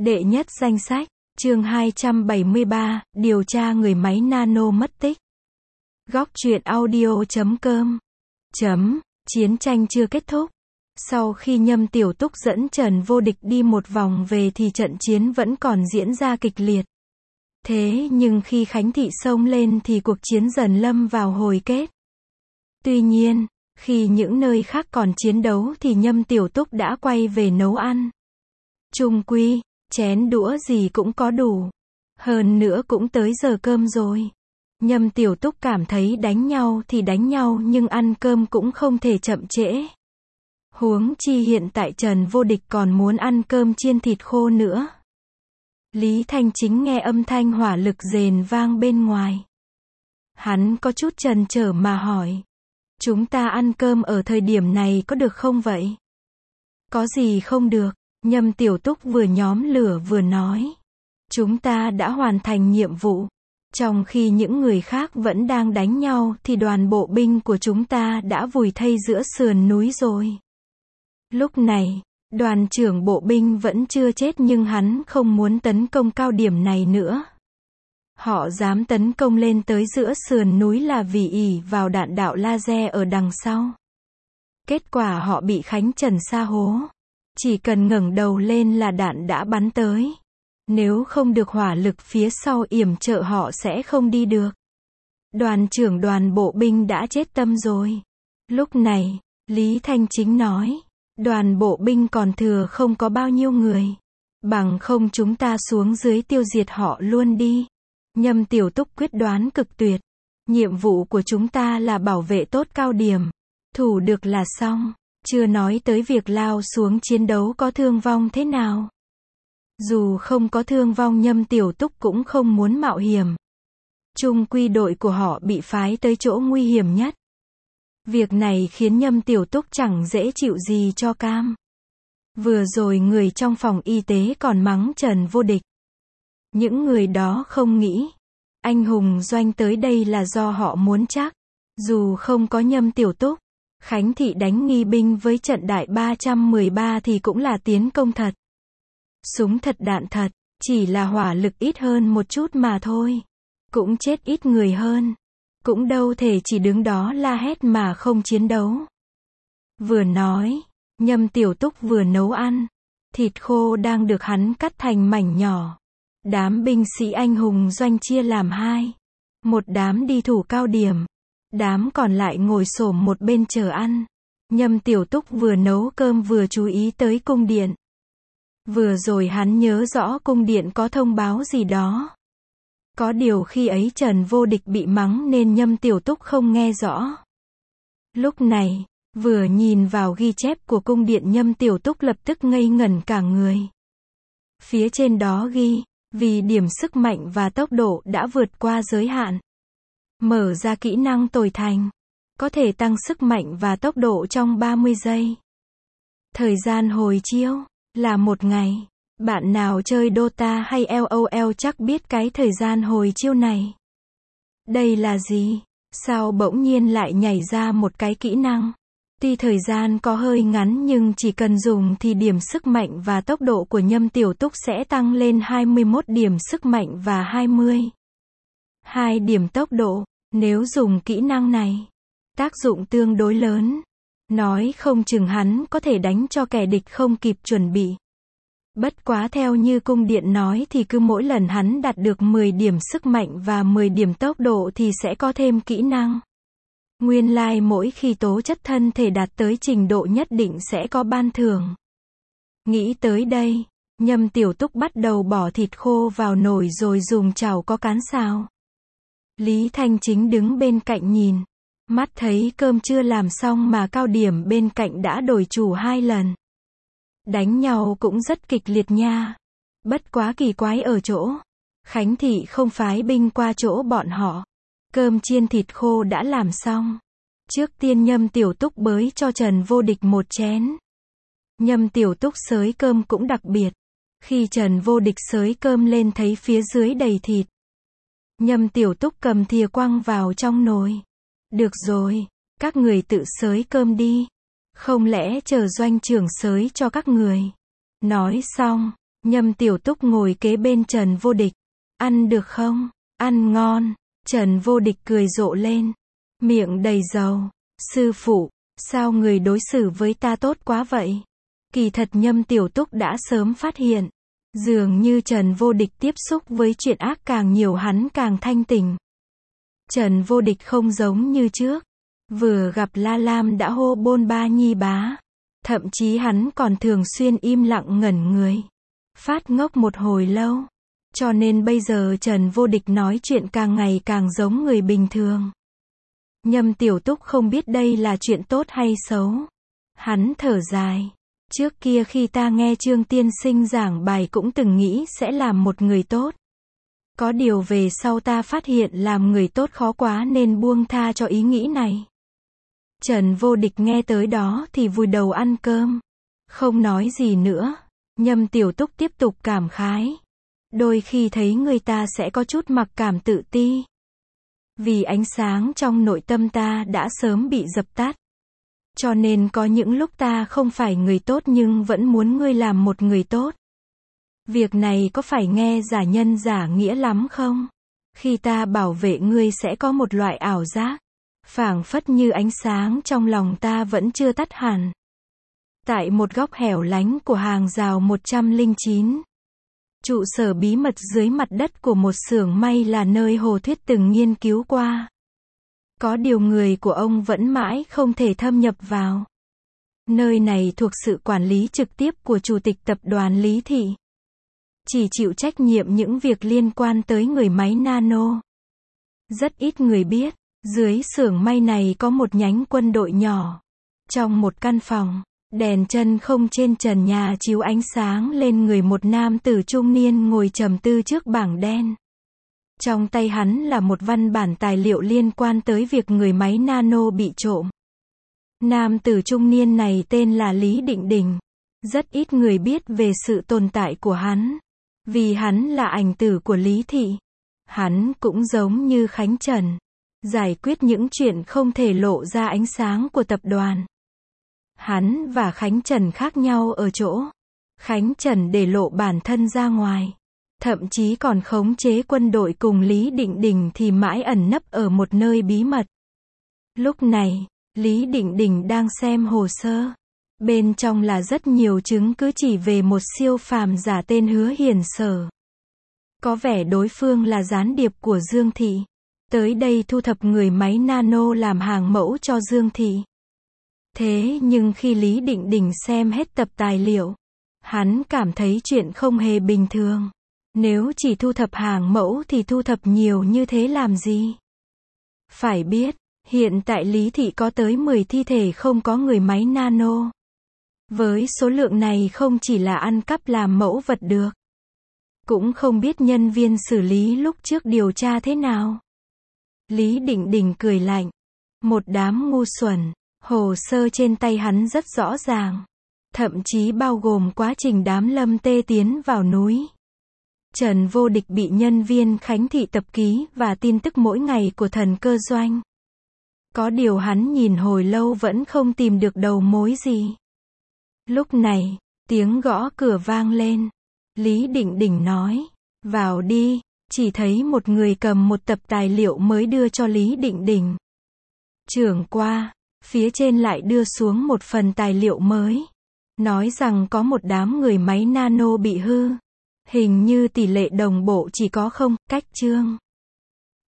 Đệ nhất danh sách, chương 273, điều tra người máy nano mất tích. Góc truyện audio.com. Chiến tranh chưa kết thúc. Sau khi Nhâm Tiểu Túc dẫn Trần Vô Địch đi một vòng về thì trận chiến vẫn còn diễn ra kịch liệt. Thế nhưng khi Khánh Thị xông lên thì cuộc chiến dần lâm vào hồi kết. Tuy nhiên, khi những nơi khác còn chiến đấu thì Nhâm Tiểu Túc đã quay về nấu ăn. Chung quy, chén đũa gì cũng có đủ. Hơn nữa cũng tới giờ cơm rồi. Nhâm Tiểu Túc cảm thấy đánh nhau thì đánh nhau nhưng ăn cơm cũng không thể chậm trễ. Huống chi hiện tại Trần Vô Địch còn muốn ăn cơm chiên thịt khô nữa. Lý Thanh Chính nghe âm thanh hỏa lực rền vang bên ngoài. Hắn có chút chần chờ mà hỏi. Chúng ta ăn cơm ở thời điểm này có được không vậy? Có gì không được? Nhâm Tiểu Túc vừa nhóm lửa vừa nói. Chúng ta đã hoàn thành nhiệm vụ. Trong khi những người khác vẫn đang đánh nhau thì đoàn bộ binh của chúng ta đã vùi thây giữa sườn núi rồi. Lúc này, đoàn trưởng bộ binh vẫn chưa chết nhưng hắn không muốn tấn công cao điểm này nữa. Họ dám tấn công lên tới giữa sườn núi là vì ỷ vào đạn đạo laser ở đằng sau. Kết quả họ bị Khánh Trần sa hố. Chỉ cần ngẩng đầu lên là đạn đã bắn tới. Nếu không được hỏa lực phía sau yểm trợ họ sẽ không đi được. Đoàn trưởng đoàn bộ binh đã chết tâm rồi. Lúc này, Lý Thanh Chính nói, đoàn bộ binh còn thừa không có bao nhiêu người. Bằng không chúng ta xuống dưới tiêu diệt họ luôn đi. Nhâm Tiểu Túc quyết đoán cực tuyệt. Nhiệm vụ của chúng ta là bảo vệ tốt cao điểm. Thủ được là xong. Chưa nói tới việc lao xuống chiến đấu có thương vong thế nào. Dù không có thương vong Nhâm Tiểu Túc cũng không muốn mạo hiểm. Chung quy đội của họ bị phái tới chỗ nguy hiểm nhất. Việc này khiến Nhâm Tiểu Túc chẳng dễ chịu gì cho cam. Vừa rồi người trong phòng y tế còn mắng Trần Vô Địch. Những người đó không nghĩ anh hùng doanh tới đây là do họ muốn chắc. Dù không có Nhâm Tiểu Túc, Khánh Thị đánh nghi binh với trận đại 313 thì cũng là tiến công thật. Súng thật đạn thật, chỉ là hỏa lực ít hơn một chút mà thôi. Cũng chết ít người hơn. Cũng đâu thể chỉ đứng đó la hét mà không chiến đấu. Vừa nói, Nhâm Tiểu Túc vừa nấu ăn. Thịt khô đang được hắn cắt thành mảnh nhỏ. Đám binh sĩ anh hùng doanh chia làm hai. Một đám đi thủ cao điểm. Đám còn lại ngồi xổm một bên chờ ăn. Nhâm Tiểu Túc vừa nấu cơm vừa chú ý tới cung điện. Vừa rồi hắn nhớ rõ cung điện có thông báo gì đó. Có điều khi ấy Trần Vô Địch bị mắng nên Nhâm Tiểu Túc không nghe rõ. Lúc này, vừa nhìn vào ghi chép của cung điện Nhâm Tiểu Túc lập tức ngây ngẩn cả người. Phía trên đó ghi, vì điểm sức mạnh và tốc độ đã vượt qua giới hạn. Mở ra kỹ năng tồi thành. Có thể tăng sức mạnh và tốc độ trong 30 giây. Thời gian hồi chiêu là 1 ngày. Bạn nào chơi Dota hay LOL chắc biết cái thời gian hồi chiêu này. Đây là gì? Sao bỗng nhiên lại nhảy ra một cái kỹ năng? Tuy thời gian có hơi ngắn nhưng chỉ cần dùng thì điểm sức mạnh và tốc độ của Nhâm Tiểu Túc sẽ tăng lên 21 điểm sức mạnh và 2 điểm tốc độ. Nếu dùng kỹ năng này, tác dụng tương đối lớn. Nói không chừng hắn có thể đánh cho kẻ địch không kịp chuẩn bị. Bất quá theo như cung điện nói thì cứ mỗi lần hắn đạt được 10 điểm sức mạnh và 10 điểm tốc độ thì sẽ có thêm kỹ năng. Nguyên lai mỗi khi tố chất thân thể đạt tới trình độ nhất định sẽ có ban thưởng. Nghĩ tới đây, Nhâm Tiểu Túc bắt đầu bỏ thịt khô vào nồi rồi dùng chảo có cán xào. Lý Thanh Chính đứng bên cạnh nhìn. Mắt thấy cơm chưa làm xong mà cao điểm bên cạnh đã đổi chủ 2 lần. Đánh nhau cũng rất kịch liệt nha. Bất quá kỳ quái ở chỗ. Khánh Thị không phái binh qua chỗ bọn họ. Cơm chiên thịt khô đã làm xong. Trước tiên Nhâm Tiểu Túc bới cho Trần Vô Địch một chén. Nhâm Tiểu Túc xới cơm cũng đặc biệt. Khi Trần Vô Địch xới cơm lên thấy phía dưới đầy thịt. Nhâm Tiểu Túc cầm thìa quăng vào trong nồi. Được rồi, các người tự xới cơm đi. Không lẽ chờ doanh trưởng xới cho các người. Nói xong, Nhâm Tiểu Túc ngồi kế bên Trần Vô Địch. Ăn được không? Ăn ngon. Trần Vô Địch cười rộ lên. Miệng đầy dầu. Sư phụ, sao người đối xử với ta tốt quá vậy? Kỳ thật Nhâm Tiểu Túc đã sớm phát hiện. Dường như Trần Vô Địch tiếp xúc với chuyện ác càng nhiều hắn càng thanh tỉnh. Trần Vô Địch không giống như trước. Vừa gặp La Lam đã hô bôn ba nhi bá. Thậm chí hắn còn thường xuyên im lặng ngẩn người. Phát ngốc một hồi lâu. Cho nên bây giờ Trần Vô Địch nói chuyện càng ngày càng giống người bình thường. Nhâm Tiểu Túc không biết đây là chuyện tốt hay xấu. Hắn thở dài. Trước kia khi ta nghe Trương tiên sinh giảng bài cũng từng nghĩ sẽ làm một người tốt. Có điều về sau ta phát hiện làm người tốt khó quá nên buông tha cho ý nghĩ này. Trần Vô Địch nghe tới đó thì vùi đầu ăn cơm. Không nói gì nữa. Nhâm Tiểu Túc tiếp tục cảm khái. Đôi khi thấy người ta sẽ có chút mặc cảm tự ti. Vì ánh sáng trong nội tâm ta đã sớm bị dập tắt. Cho nên có những lúc ta không phải người tốt nhưng vẫn muốn ngươi làm một người tốt. Việc này có phải nghe giả nhân giả nghĩa lắm không? Khi ta bảo vệ ngươi sẽ có một loại ảo giác. Phảng phất như ánh sáng trong lòng ta vẫn chưa tắt hẳn. Tại một góc hẻo lánh của hàng rào 109. Trụ sở bí mật dưới mặt đất của một xưởng may là nơi Hồ Thuyết từng nghiên cứu qua. Có điều người của ông vẫn mãi không thể thâm nhập vào. Nơi này thuộc sự quản lý trực tiếp của Chủ tịch Tập đoàn Lý Thị. Chỉ chịu trách nhiệm những việc liên quan tới người máy nano. Rất ít người biết, dưới xưởng may này có một nhánh quân đội nhỏ. Trong một căn phòng, đèn chân không trên trần nhà chiếu ánh sáng lên người một nam tử trung niên ngồi trầm tư trước bảng đen. Trong tay hắn là một văn bản tài liệu liên quan tới việc người máy nano bị trộm. Nam tử trung niên này tên là Lý Định Đình. Rất ít người biết về sự tồn tại của hắn. Vì hắn là ảnh tử của Lý Thị. Hắn cũng giống như Khánh Trần. Giải quyết những chuyện không thể lộ ra ánh sáng của tập đoàn. Hắn và Khánh Trần khác nhau ở chỗ. Khánh Trần để lộ bản thân ra ngoài. Thậm chí còn khống chế quân đội cùng Lý Định Đình thì mãi ẩn nấp ở một nơi bí mật. Lúc này, Lý Định Đình đang xem hồ sơ. Bên trong là rất nhiều chứng cứ chỉ về một siêu phàm giả tên Hứa Hiền Sở. Có vẻ đối phương là gián điệp của Dương Thị. Tới đây thu thập người máy nano làm hàng mẫu cho Dương Thị. Thế nhưng khi Lý Định Đình xem hết tập tài liệu, hắn cảm thấy chuyện không hề bình thường. Nếu chỉ thu thập hàng mẫu thì thu thập nhiều như thế làm gì? Phải biết, hiện tại Lý Thị có tới 10 thi thể không có người máy nano. Với số lượng này không chỉ là ăn cắp làm mẫu vật được. Cũng không biết nhân viên xử lý lúc trước điều tra thế nào. Lý Định Đình cười lạnh. Một đám ngu xuẩn. Hồ sơ trên tay hắn rất rõ ràng. Thậm chí bao gồm quá trình đám Lâm Tê tiến vào núi. Trần Vô Địch bị nhân viên Khánh Thị tập ký và tin tức mỗi ngày của Thần Cơ Doanh. Có điều hắn nhìn hồi lâu vẫn không tìm được đầu mối gì. Lúc này, tiếng gõ cửa vang lên. Lý Định Đình nói, vào đi, chỉ thấy một người cầm một tập tài liệu mới đưa cho Lý Định Đình. Trưởng qua, phía trên lại đưa xuống một phần tài liệu mới. Nói rằng có một đám người máy nano bị hư. Hình như tỷ lệ đồng bộ chỉ có 0, cách chương.